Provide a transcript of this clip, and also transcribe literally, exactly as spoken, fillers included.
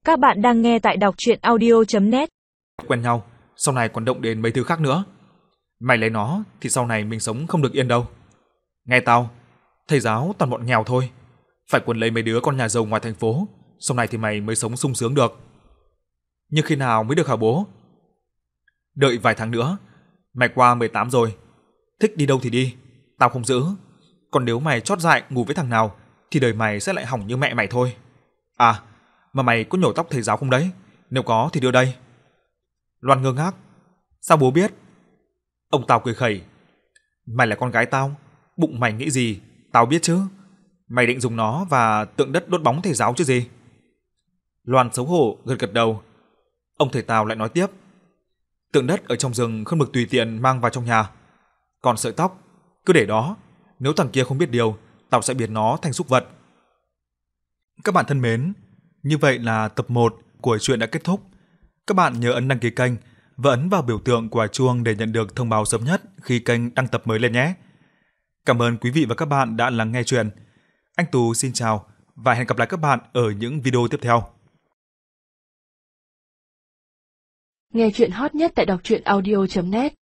Các bạn đang nghe tại đọc truyện audio chấm net. Quen nhau, sau này còn động đến mấy thứ khác nữa. Mày lấy nó thì sau này mình sống không được yên đâu. Nghe tao, thầy giáo toàn bọn nghèo thôi. Phải quấn lấy mấy đứa con nhà giàu ngoài thành phố, sau này thì mày mới sống sung sướng được. Nhưng khi nào mới được hả bố? Đợi vài tháng nữa. Mày qua mười tám rồi. Thích đi đâu thì đi, tao không giữ. Còn nếu mày chót dại ngủ với thằng nào thì đời mày sẽ lại hỏng như mẹ mày thôi. À, mà mày có nhổ tóc thầy giáo không đấy? Nếu có thì đưa đây. Loan ngơ ngác. Sao bố biết? Ông tao cười khẩy. Mày là con gái tao, bụng mày nghĩ gì, tao biết chứ. Mày định dùng nó và tượng đất đốt bóng thầy giáo chứ gì? Loan xấu hổ gật gật đầu. Ông thầy tao lại nói tiếp. Tượng đất ở trong rừng không được tùy tiện mang vào trong nhà. Còn sợi tóc, cứ để đó. Nếu thằng kia không biết điều, tao sẽ biến nó thành súc vật. Các bạn thân mến, như vậy là tập một của truyện đã kết thúc. Các bạn nhớ ấn đăng ký kênh và ấn vào biểu tượng quả chuông để nhận được thông báo sớm nhất khi kênh đăng tập mới lên nhé. Cảm ơn quý vị và các bạn đã lắng nghe truyện. Anh Tú xin chào và hẹn gặp lại các bạn ở những video tiếp theo. Nghe truyện hot nhất tại đọc truyện audio chấm net.